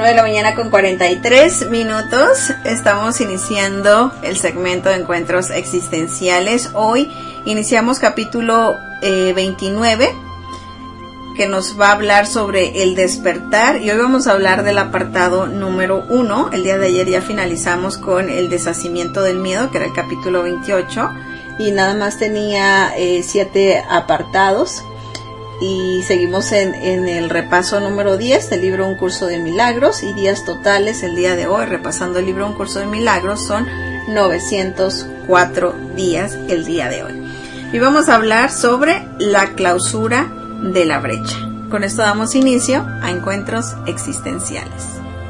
9 de la mañana con 43 minutos. Estamos iniciando el segmento de encuentros existenciales. Hoy iniciamos capítulo 29, que nos va a hablar sobre el despertar, y hoy vamos a hablar del apartado número 1. El día de ayer ya finalizamos con el deshacimiento del miedo, que era el capítulo 28, y nada más tenía 7 apartados. Y seguimos en el repaso número 10 del libro Un Curso de Milagros, y días totales el día de hoy, repasando el libro Un Curso de Milagros, son 904 días el día de hoy. Y vamos a hablar sobre la clausura de la brecha. Con esto damos inicio a encuentros existenciales.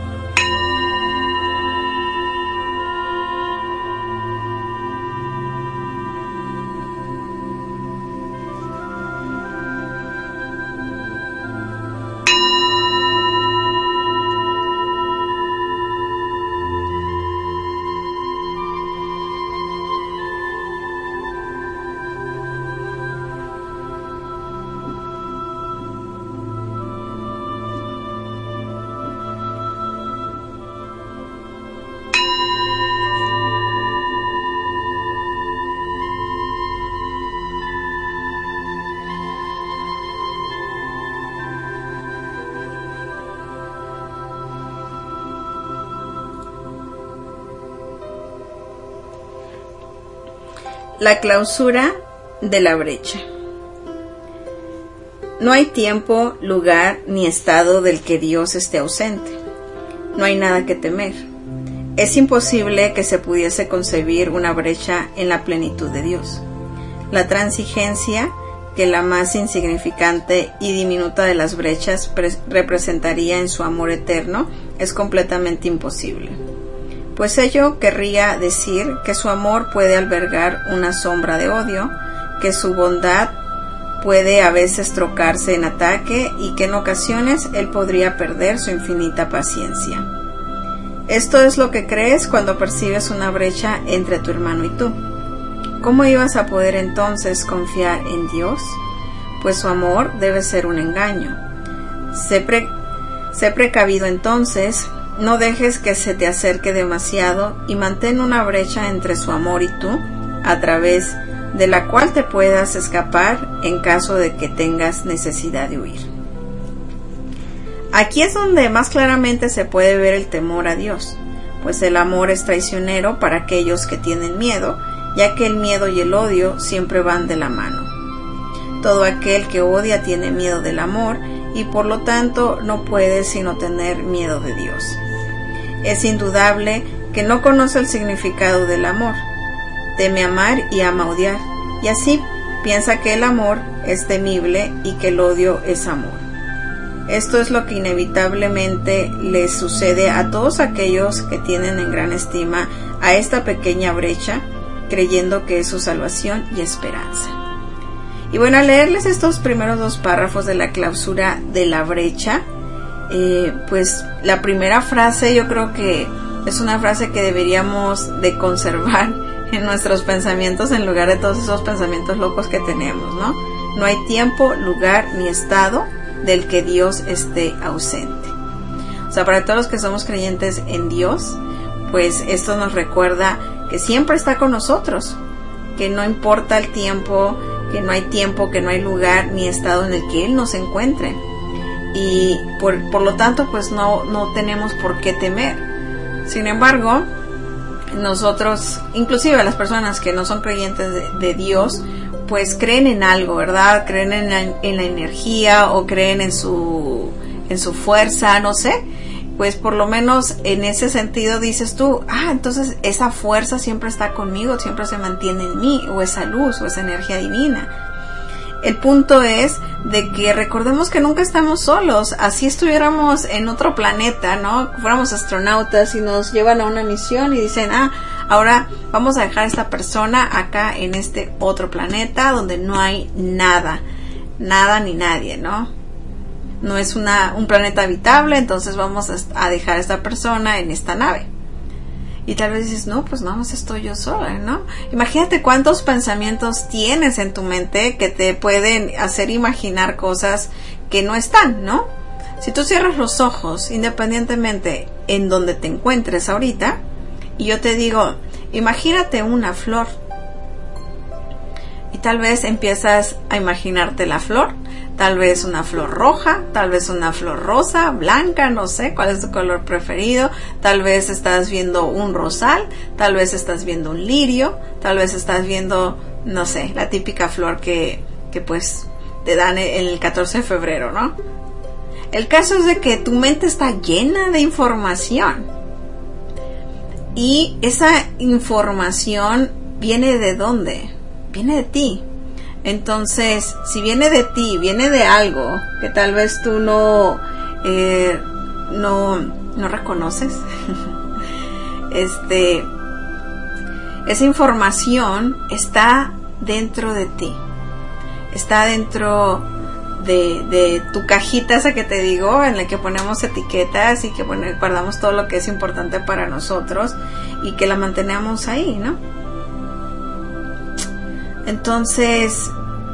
La clausura de la brecha. No hay tiempo, lugar ni estado del que Dios esté ausente. No hay nada que temer. Es imposible que se pudiese concebir una brecha en la plenitud de Dios. La transigencia, que la más insignificante y diminuta de las brechas representaría en su amor eterno, es completamente imposible. Pues ello querría decir que su amor puede albergar una sombra de odio, que su bondad puede a veces trocarse en ataque y que en ocasiones él podría perder su infinita paciencia. Esto es lo que crees cuando percibes una brecha entre tu hermano y tú. ¿Cómo ibas a poder entonces confiar en Dios? Pues su amor debe ser un engaño. Sé precavido entonces. No dejes que se te acerque demasiado y mantén una brecha entre su amor y tú, a través de la cual te puedas escapar en caso de que tengas necesidad de huir. Aquí es donde más claramente se puede ver el temor a Dios, pues el amor es traicionero para aquellos que tienen miedo, ya que el miedo y el odio siempre van de la mano. Todo aquel que odia tiene miedo del amor y por lo tanto no puede sino tener miedo de Dios. Es indudable que no conoce el significado del amor. Teme amar y ama odiar, y así piensa que el amor es temible y que el odio es amor. Esto es lo que inevitablemente les sucede a todos aquellos que tienen en gran estima a esta pequeña brecha, creyendo que es su salvación y esperanza. Y bueno, al leerles estos primeros 2 párrafos de la clausura de la brecha, pues la primera frase yo creo que es una frase que deberíamos de conservar en nuestros pensamientos en lugar de todos esos pensamientos locos que tenemos, ¿no? No hay tiempo, lugar ni estado del que Dios esté ausente. O sea, para todos los que somos creyentes en Dios, pues esto nos recuerda que siempre está con nosotros, que no importa el tiempo, que no hay lugar ni estado en el que Él nos encuentre. Y por lo tanto pues no tenemos por qué temer. Sin embargo, nosotros, inclusive las personas que no son creyentes de Dios, pues creen en algo, ¿verdad? Creen en la energía, o creen en su fuerza, no sé. Pues por lo menos en ese sentido dices tú, entonces esa fuerza siempre está conmigo, siempre se mantiene en mí, o esa luz, o esa energía divina. El punto es de que recordemos que nunca estamos solos. Así estuviéramos en otro planeta, ¿no? Fuéramos astronautas y nos llevan a una misión y dicen, ahora vamos a dejar a esta persona acá en este otro planeta donde no hay nada ni nadie, ¿no? No es un planeta habitable, entonces vamos a dejar a esta persona en esta nave. Y tal vez dices, no, pues nada más estoy yo sola, ¿no? Imagínate cuántos pensamientos tienes en tu mente que te pueden hacer imaginar cosas que no están, ¿no? Si tú cierras los ojos, independientemente en donde te encuentres ahorita, y yo te digo, imagínate una flor, y tal vez empiezas a imaginarte la flor, tal vez una flor roja, tal vez una flor rosa, blanca, no sé cuál es tu color preferido, tal vez estás viendo un rosal, tal vez estás viendo un lirio, tal vez estás viendo, no sé, la típica flor que pues te dan en el 14 de febrero, ¿no? El caso es de que tu mente está llena de información, y esa información viene ¿de dónde? Viene de ti. Entonces, si viene de ti, viene de algo que tal vez tú no reconoces, esa información está dentro de ti, está dentro de tu cajita esa que te digo, en la que ponemos etiquetas y que guardamos todo lo que es importante para nosotros y que la mantenemos ahí, ¿no? Entonces,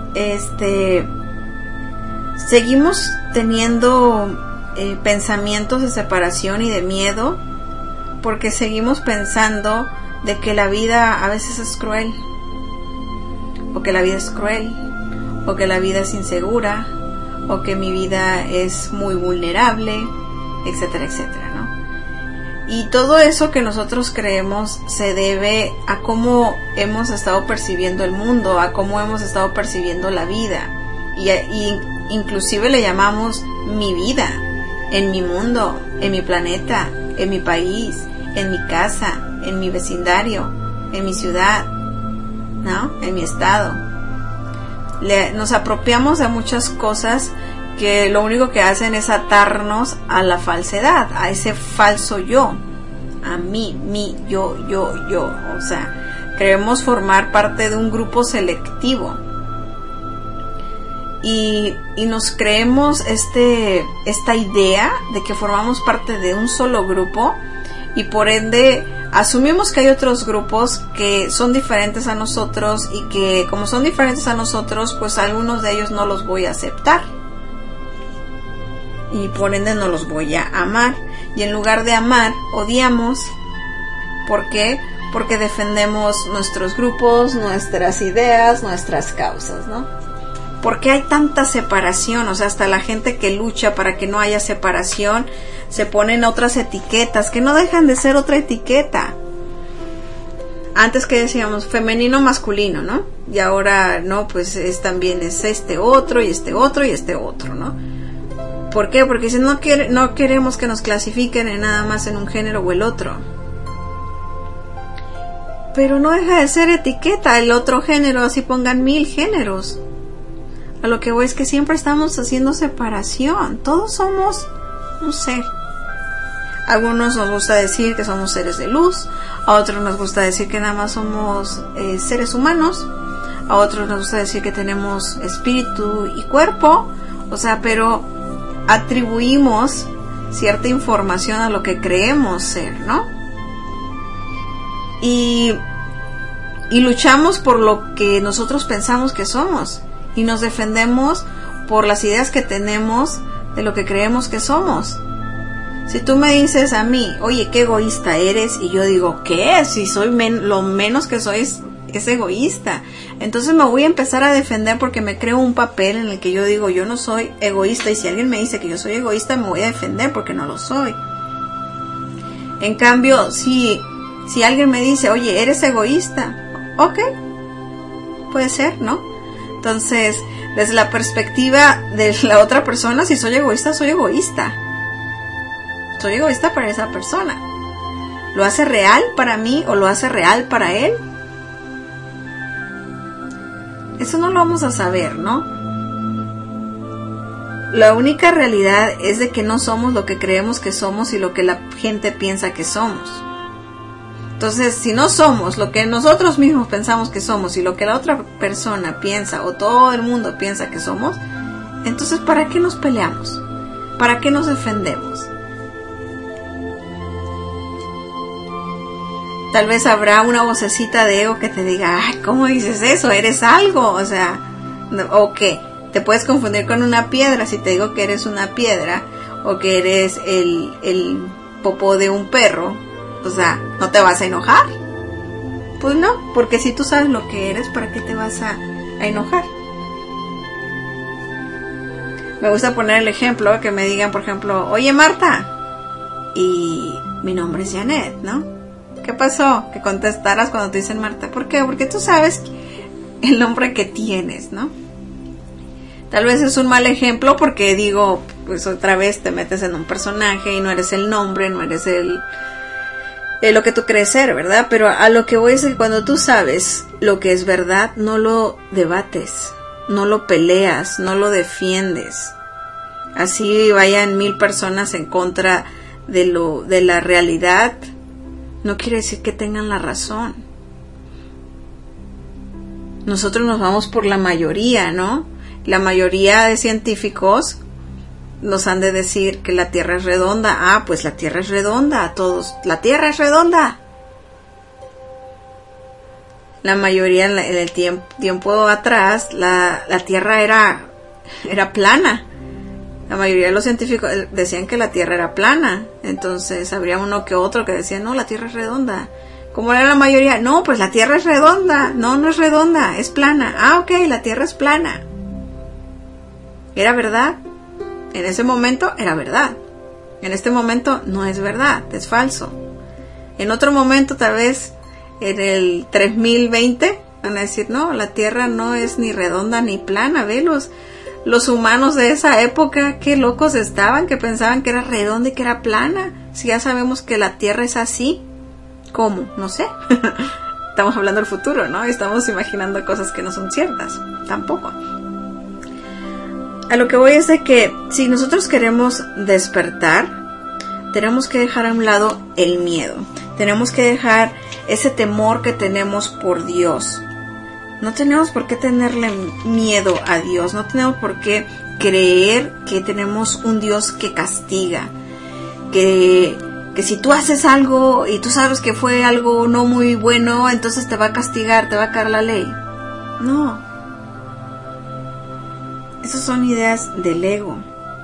seguimos teniendo pensamientos de separación y de miedo, porque seguimos pensando de que la vida a veces es cruel, o que la vida es cruel, o que la vida es insegura, o que mi vida es muy vulnerable, etcétera, etcétera, ¿no? Y todo eso que nosotros creemos se debe a cómo hemos estado percibiendo el mundo, a cómo hemos estado percibiendo la vida, y inclusive le llamamos mi vida, en mi mundo, en mi planeta, en mi país, en mi casa, en mi vecindario, en mi ciudad, ¿no? En mi estado. Nos apropiamos de muchas cosas que lo único que hacen es atarnos a la falsedad, a ese falso yo, a mí, yo. O sea, queremos formar parte de un grupo selectivo y nos creemos esta idea de que formamos parte de un solo grupo, y por ende asumimos que hay otros grupos que son diferentes a nosotros, y que como son diferentes a nosotros, pues algunos de ellos no los voy a aceptar, y por ende no los voy a amar, y en lugar de amar, odiamos. ¿Por qué? Porque defendemos nuestros grupos, nuestras ideas, nuestras causas, ¿no? ¿Por qué hay tanta separación? O sea, hasta la gente que lucha para que no haya separación se ponen otras etiquetas que no dejan de ser otra etiqueta. Antes que decíamos femenino, masculino, ¿no? Y ahora no, pues también es este otro y este otro y este otro, ¿no? ¿Por qué? Porque si no queremos que nos clasifiquen en nada más en un género o el otro. Pero no deja de ser etiqueta el otro género, así pongan 1000 géneros. A lo que voy es que siempre estamos haciendo separación. Todos somos un ser. A algunos nos gusta decir que somos seres de luz, a otros nos gusta decir que nada más somos seres humanos, a otros nos gusta decir que tenemos espíritu y cuerpo, o sea, pero atribuimos cierta información a lo que creemos ser, ¿no? Y luchamos por lo que nosotros pensamos que somos, y nos defendemos por las ideas que tenemos de lo que creemos que somos. Si tú me dices a mí, oye, qué egoísta eres, y yo digo, ¿qué? Si soy lo menos que soy es egoísta. Entonces me voy a empezar a defender porque me creo un papel en el que yo digo, yo no soy egoísta, y si alguien me dice que yo soy egoísta, me voy a defender porque no lo soy. En cambio, si alguien me dice, oye, eres egoísta, ok, puede ser, ¿no? Entonces, desde la perspectiva de la otra persona, si soy egoísta, soy egoísta. Soy egoísta para esa persona. ¿Lo hace real para mí o lo hace real para él? Eso no lo vamos a saber, ¿no? La única realidad es de que no somos lo que creemos que somos y lo que la gente piensa que somos. Entonces, si no somos lo que nosotros mismos pensamos que somos y lo que la otra persona piensa o todo el mundo piensa que somos, entonces ¿para qué nos peleamos? ¿Para qué nos defendemos? Tal vez habrá una vocecita de ego que te diga, ay, ¿cómo dices eso? ¿Eres algo? O sea, ¿o qué? Te puedes confundir con una piedra si te digo que eres una piedra, o que eres el popó de un perro, o sea, ¿no te vas a enojar? Pues no, porque si tú sabes lo que eres, ¿para qué te vas a enojar? Me gusta poner el ejemplo, que me digan, por ejemplo, oye Marta, y mi nombre es Janet, ¿no? ¿Qué pasó? Que contestaras cuando te dicen Marta. ¿Por qué? Porque tú sabes el nombre que tienes, ¿no? Tal vez es un mal ejemplo porque digo, pues otra vez te metes en un personaje y no eres el nombre, no eres lo que tú crees ser, ¿verdad? Pero a lo que voy es que cuando tú sabes lo que es verdad, no lo debates, no lo peleas, no lo defiendes. Así vayan 1000 personas en contra de la realidad, no quiere decir que tengan la razón. Nosotros nos vamos por la mayoría, ¿no? La mayoría de científicos nos han de decir que la Tierra es redonda. Ah, pues la Tierra es redonda, a todos. La Tierra es redonda. La mayoría en el tiempo atrás, la Tierra era plana. La mayoría de los científicos decían que la Tierra era plana. Entonces habría uno que otro que decía, no, la Tierra es redonda. ¿Cómo era la mayoría? No, pues la Tierra es redonda. No, no es redonda, es plana. Ah, ok, la Tierra es plana. ¿Era verdad? En ese momento era verdad. En este momento no es verdad, es falso. En otro momento, tal vez en el 3020, van a decir, no, la Tierra no es ni redonda ni plana. Ve los humanos de esa época, qué locos estaban, que pensaban que era redonda y que era plana. Si ya sabemos que la Tierra es así, ¿cómo? No sé. Estamos hablando del futuro, ¿no? Estamos imaginando cosas que no son ciertas. Tampoco. A lo que voy es de que si nosotros queremos despertar, tenemos que dejar a un lado el miedo. Tenemos que dejar ese temor que tenemos por Dios. No tenemos por qué tenerle miedo a Dios. No tenemos por qué creer que tenemos un Dios que castiga. Que si tú haces algo y tú sabes que fue algo no muy bueno, entonces te va a castigar, te va a caer la ley. No. Esas son ideas del ego.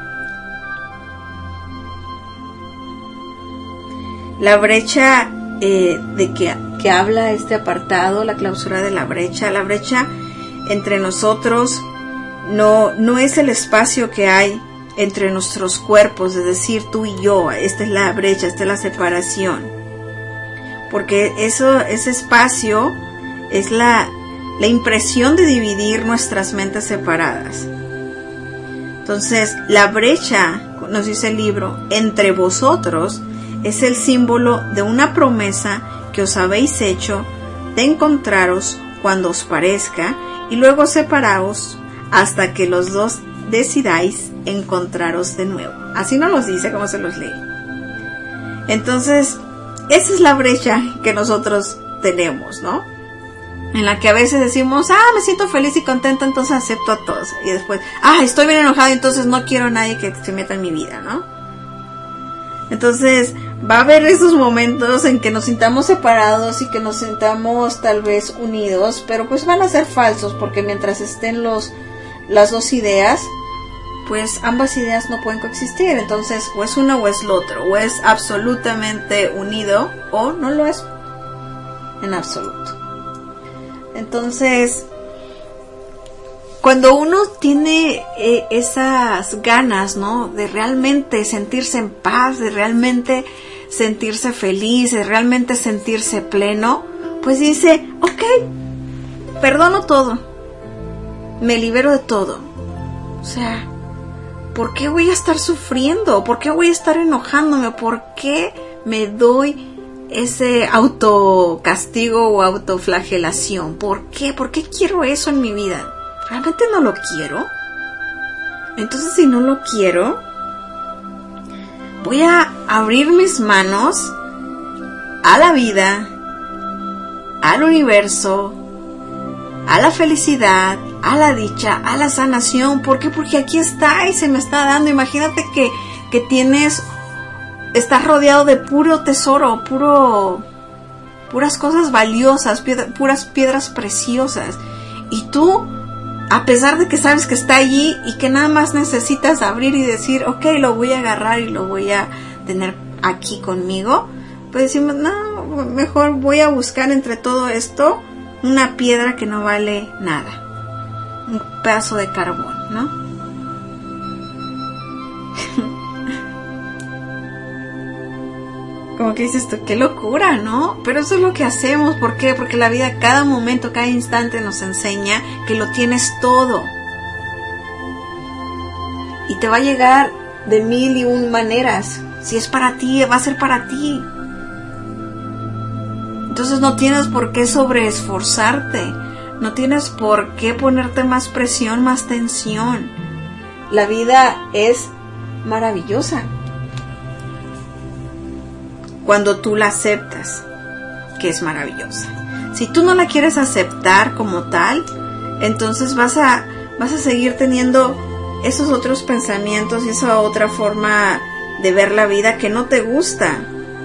La brecha de que habla este apartado, la clausura de la brecha entre nosotros no es el espacio que hay entre nuestros cuerpos, es decir, tú y yo. Esta es la brecha, esta es la separación. Porque ese espacio es la impresión de dividir nuestras mentes separadas. Entonces, la brecha, nos dice el libro, entre vosotros es el símbolo de una promesa que os habéis hecho de encontraros cuando os parezca y luego separaos hasta que los dos decidáis encontraros de nuevo. Así nos los dice, como se los lee. Entonces, esa es la brecha que nosotros tenemos, ¿no? En la que a veces decimos, me siento feliz y contenta, entonces acepto a todos. Y después, estoy bien enojado, entonces no quiero a nadie que se meta en mi vida, ¿no? Entonces, va a haber esos momentos en que nos sintamos separados y que nos sintamos tal vez unidos, pero pues van a ser falsos, porque mientras estén las dos ideas, pues ambas ideas no pueden coexistir. Entonces, o es uno o es lo otro, o es absolutamente unido o no lo es en absoluto. Entonces, cuando uno tiene esas ganas, ¿no? De realmente sentirse en paz, de realmente sentirse feliz, de realmente sentirse pleno, pues dice, ok, perdono todo, me libero de todo. O sea, ¿por qué voy a estar sufriendo? ¿Por qué voy a estar enojándome? ¿Por qué me doy ese autocastigo o autoflagelación? ¿Por qué? ¿Por qué quiero eso en mi vida? ¿Realmente no lo quiero? Entonces, si no lo quiero, voy a abrir mis manos a la vida, al universo, a la felicidad, a la dicha, a la sanación. ¿Por qué? Porque aquí está y se me está dando. Imagínate que estás rodeado de puro tesoro, puras cosas valiosas, puras piedras preciosas. Y tú a pesar de que sabes que está allí y que nada más necesitas abrir y decir, ok, lo voy a agarrar y lo voy a tener aquí conmigo, pues decimos, no, mejor voy a buscar entre todo esto una piedra que no vale nada, un pedazo de carbón, ¿no? Como que dices tú, qué locura, ¿no? Pero eso es lo que hacemos. ¿Por qué? Porque la vida, cada momento, cada instante nos enseña que lo tienes todo. Y te va a llegar de 1001 maneras. Si es para ti, va a ser para ti. Entonces no tienes por qué sobreesforzarte. No tienes por qué ponerte más presión, más tensión. La vida es maravillosa cuando tú la aceptas, que es maravillosa. Si tú no la quieres aceptar como tal, entonces vas a seguir teniendo esos otros pensamientos y esa otra forma de ver la vida que no te gusta.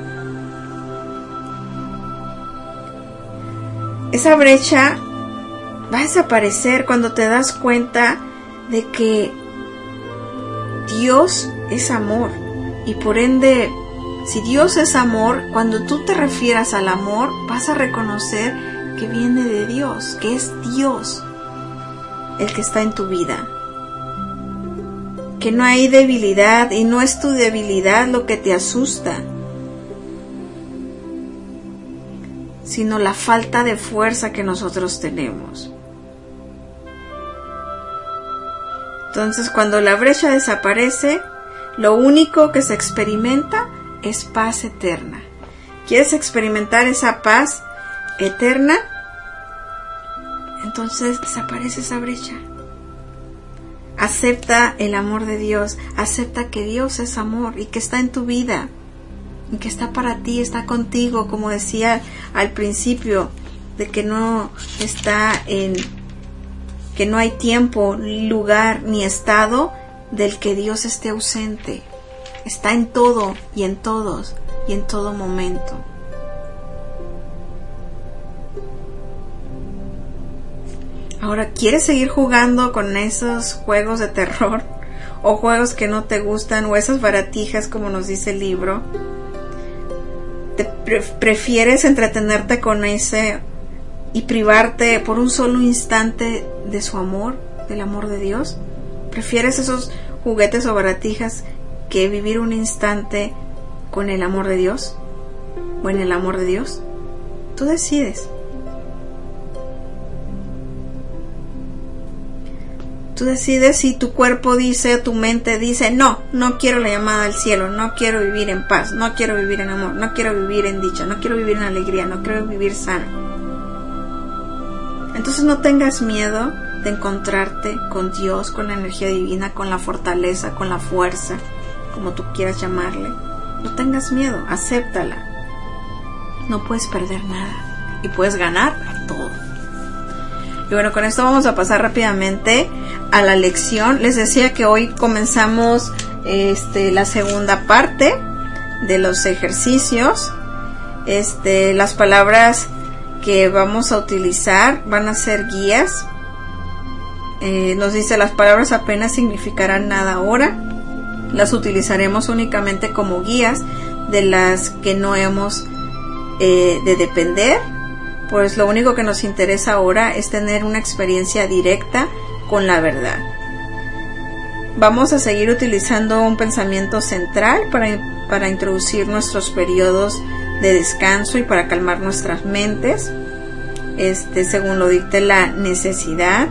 Esa brecha va a desaparecer cuando te das cuenta de que Dios es amor y por ende, si Dios es amor, cuando tú te refieras al amor, vas a reconocer que viene de Dios, que es Dios el que está en tu vida. Que no hay debilidad y no es tu debilidad lo que te asusta, sino la falta de fuerza que nosotros tenemos. Entonces, cuando la brecha desaparece, lo único que se experimenta es paz eterna. ¿Quieres experimentar esa paz eterna? Entonces desaparece esa brecha. Acepta el amor de Dios. Acepta que Dios es amor y que está en tu vida. Y que está para ti, está contigo, como decía al principio, de que no está que no hay tiempo, lugar ni estado del que Dios esté ausente. Está en todo y en todos y en todo momento. Ahora, ¿quieres seguir jugando con esos juegos de terror o juegos que no te gustan o esas baratijas como nos dice el libro? ¿Prefieres entretenerte con ese y privarte por un solo instante de su amor, del amor de Dios? ¿Prefieres esos juguetes o baratijas que vivir un instante con el amor de Dios o en el amor de Dios? Tú decides. Tú decides si tu cuerpo dice, tu mente dice, no quiero la llamada al cielo, no quiero vivir en paz, no quiero vivir en amor, no quiero vivir en dicha, no quiero vivir en alegría, no quiero vivir sana. Entonces no tengas miedo de encontrarte con Dios, con la energía divina, con la fortaleza, con la fuerza, como tú quieras llamarle. No tengas miedo, acéptala. No puedes perder nada y puedes ganar todo. Y bueno, con esto vamos a pasar rápidamente a la lección. Les decía que hoy comenzamos la segunda parte de los ejercicios. Las palabras que vamos a utilizar van a ser guías. Nos dice, las palabras apenas significarán nada ahora. Las utilizaremos únicamente como guías de las que no hemos de depender. Pues lo único que nos interesa ahora es tener una experiencia directa con la verdad. Vamos a seguir utilizando un pensamiento central para introducir nuestros periodos de descanso y para calmar nuestras mentes, según lo dicte la necesidad.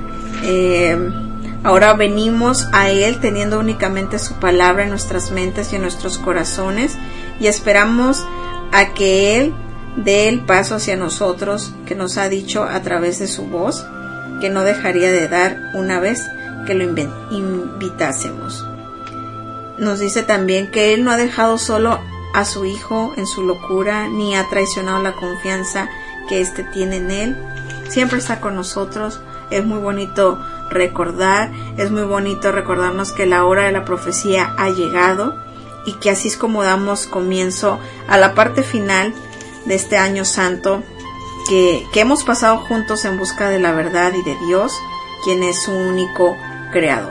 Ahora venimos a Él teniendo únicamente su palabra en nuestras mentes y en nuestros corazones y esperamos a que Él dé el paso hacia nosotros que nos ha dicho a través de su voz que no dejaría de dar una vez que lo invitásemos. Nos dice también que Él no ha dejado solo a su Hijo en su locura ni ha traicionado la confianza que éste tiene en Él. Siempre está con nosotros. Es muy bonito recordar, es muy bonito recordarnos que la hora de la profecía ha llegado y que así es como damos comienzo a la parte final de este año santo que hemos pasado juntos en busca de la verdad y de Dios, quien es su único creador.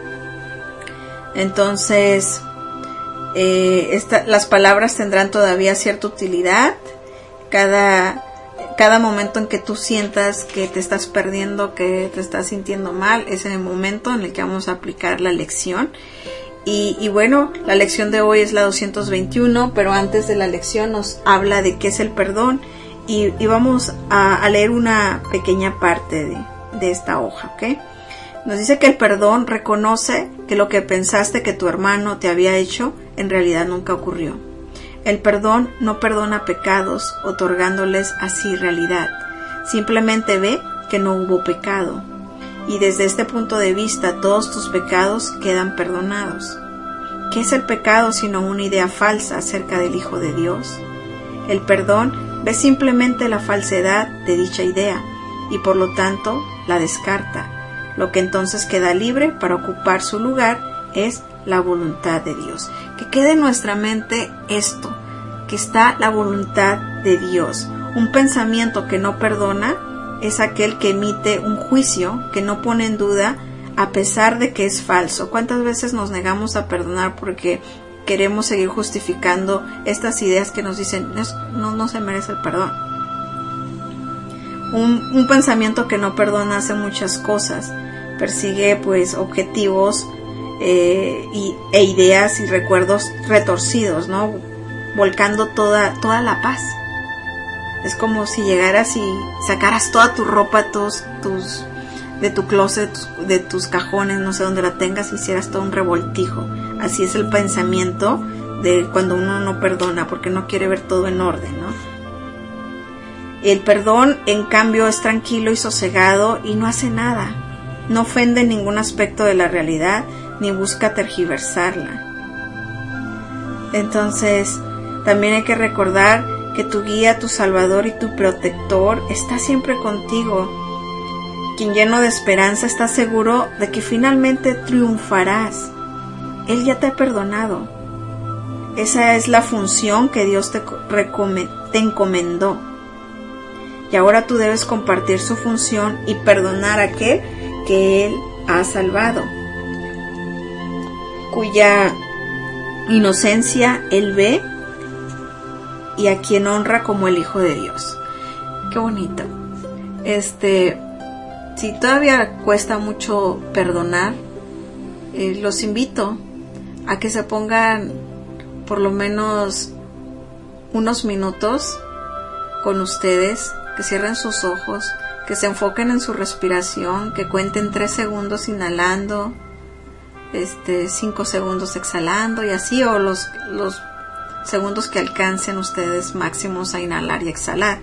Entonces, las palabras tendrán todavía cierta utilidad. Cada momento en que tú sientas que te estás perdiendo, que te estás sintiendo mal, es el momento en el que vamos a aplicar la lección. Y bueno, la lección de hoy es la 221, pero antes de la lección nos habla de qué es el perdón y vamos a leer una pequeña parte de esta hoja, ¿ok? Nos dice que el perdón reconoce que lo que pensaste que tu hermano te había hecho en realidad nunca ocurrió. El perdón no perdona pecados otorgándoles así realidad. Simplemente ve que no hubo pecado. Y desde este punto de vista todos tus pecados quedan perdonados. ¿Qué es el pecado sino una idea falsa acerca del Hijo de Dios? El perdón ve simplemente la falsedad de dicha idea y por lo tanto la descarta. Lo que entonces queda libre para ocupar su lugar es la voluntad de Dios. Que quede en nuestra mente esto, que está la voluntad de Dios. Un pensamiento que no perdona es aquel que emite un juicio que no pone en duda a pesar de que es falso. ¿Cuántas veces nos negamos a perdonar porque queremos seguir justificando estas ideas que nos dicen no se merece el perdón? Un pensamiento que no perdona hace muchas cosas. Persigue pues objetivos e ideas y recuerdos retorcidos, ¿no? Volcando toda la paz. Es como si llegaras y sacaras toda tu ropa, de tu closet, de tus cajones, no sé dónde la tengas, y hicieras todo un revoltijo. Así es el pensamiento de cuando uno no perdona, porque no quiere ver todo en orden, ¿no? El perdón, en cambio, es tranquilo y sosegado y no hace nada. No ofende en ningún aspecto de la realidad, ni busca tergiversarla. Entonces, también hay que recordar que tu guía, tu salvador y tu protector está siempre contigo. Quien lleno de esperanza está seguro de que finalmente triunfarás. Él ya te ha perdonado. Esa es la función que Dios te encomendó. Y ahora tú debes compartir su función y perdonar a aquel que Él ha salvado, cuya inocencia Él ve y a quien honra como el Hijo de Dios. Qué bonito. Si todavía cuesta mucho perdonar, los invito a que se pongan por lo menos unos minutos con ustedes, que cierren sus ojos, que se enfoquen en su respiración, que cuenten 3 segundos inhalando, 5 segundos exhalando y así, o los segundos que alcancen ustedes máximos a inhalar y exhalar,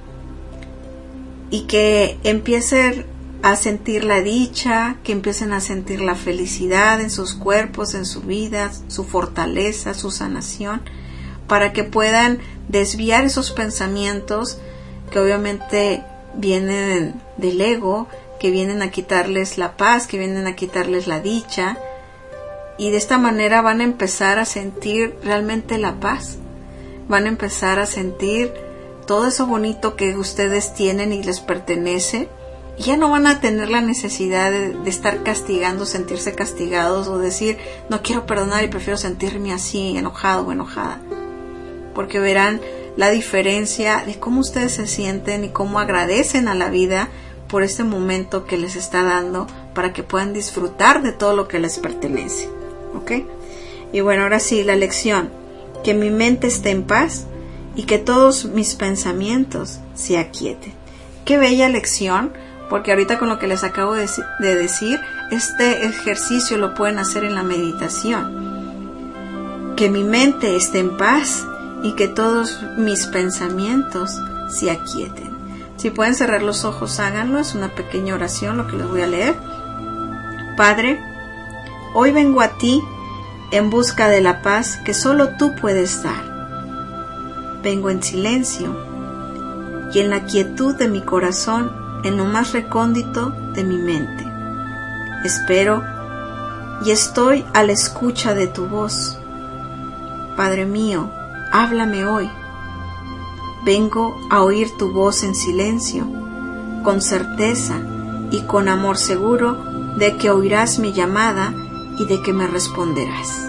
y que empiecen a sentir la dicha, que empiecen a sentir la felicidad en sus cuerpos, en su vida, su fortaleza, su sanación, para que puedan desviar esos pensamientos que obviamente vienen del ego, que vienen a quitarles la paz, que vienen a quitarles la dicha, y de esta manera van a empezar a sentir realmente la paz, van a empezar a sentir todo eso bonito que ustedes tienen y les pertenece, y ya no van a tener la necesidad de estar castigando, sentirse castigados o decir no quiero perdonar y prefiero sentirme así, enojado o enojada, porque verán la diferencia de cómo ustedes se sienten y cómo agradecen a la vida por este momento que les está dando para que puedan disfrutar de todo lo que les pertenece. ¿Ok? Y bueno, ahora sí, la lección. Que mi mente esté en paz y que todos mis pensamientos se aquieten. Qué bella lección, porque ahorita con lo que les acabo de decir, este ejercicio lo pueden hacer en la meditación. Que mi mente esté en paz y que todos mis pensamientos se aquieten. Si pueden cerrar los ojos, háganlo. Es una pequeña oración lo que les voy a leer. Padre, hoy vengo a ti en busca de la paz que solo tú puedes dar. Vengo en silencio y en la quietud de mi corazón, en lo más recóndito de mi mente. Espero y estoy a la escucha de tu voz. Padre mío, háblame hoy. Vengo a oír tu voz en silencio, con certeza y con amor seguro de que oirás mi llamada y de que me responderás.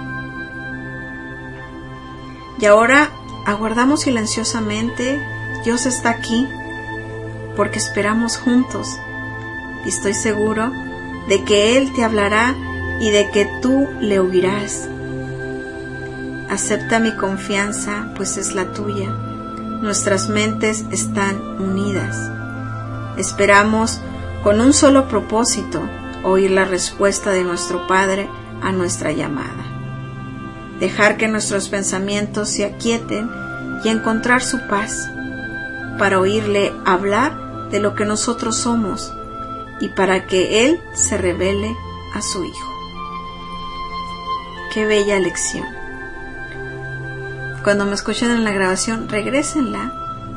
Y ahora aguardamos silenciosamente. Dios está aquí porque esperamos juntos y estoy seguro de que Él te hablará y de que tú le oirás. Acepta mi confianza, pues es la tuya. Nuestras mentes están unidas. Esperamos con un solo propósito, oír la respuesta de nuestro Padre a nuestra llamada. Dejar que nuestros pensamientos se aquieten y encontrar su paz, para oírle hablar de lo que nosotros somos y para que Él se revele a su Hijo. Qué bella lección. Cuando me escuchen en la grabación, regrésenla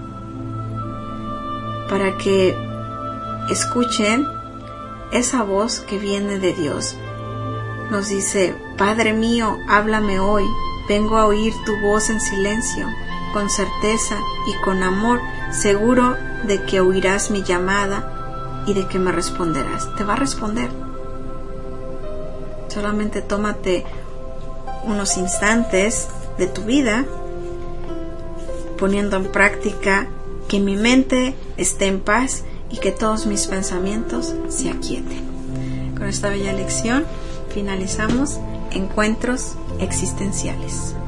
para que escuchen esa voz que viene de Dios. Nos dice: Padre mío, háblame hoy, vengo a oír tu voz en silencio, con certeza y con amor, seguro de que oirás mi llamada y de que me responderás. Te va a responder. Solamente tómate unos instantes de tu vida poniendo en práctica que mi mente esté en paz y que todos mis pensamientos se aquieten. Con esta bella lección finalizamos Encuentros Existenciales.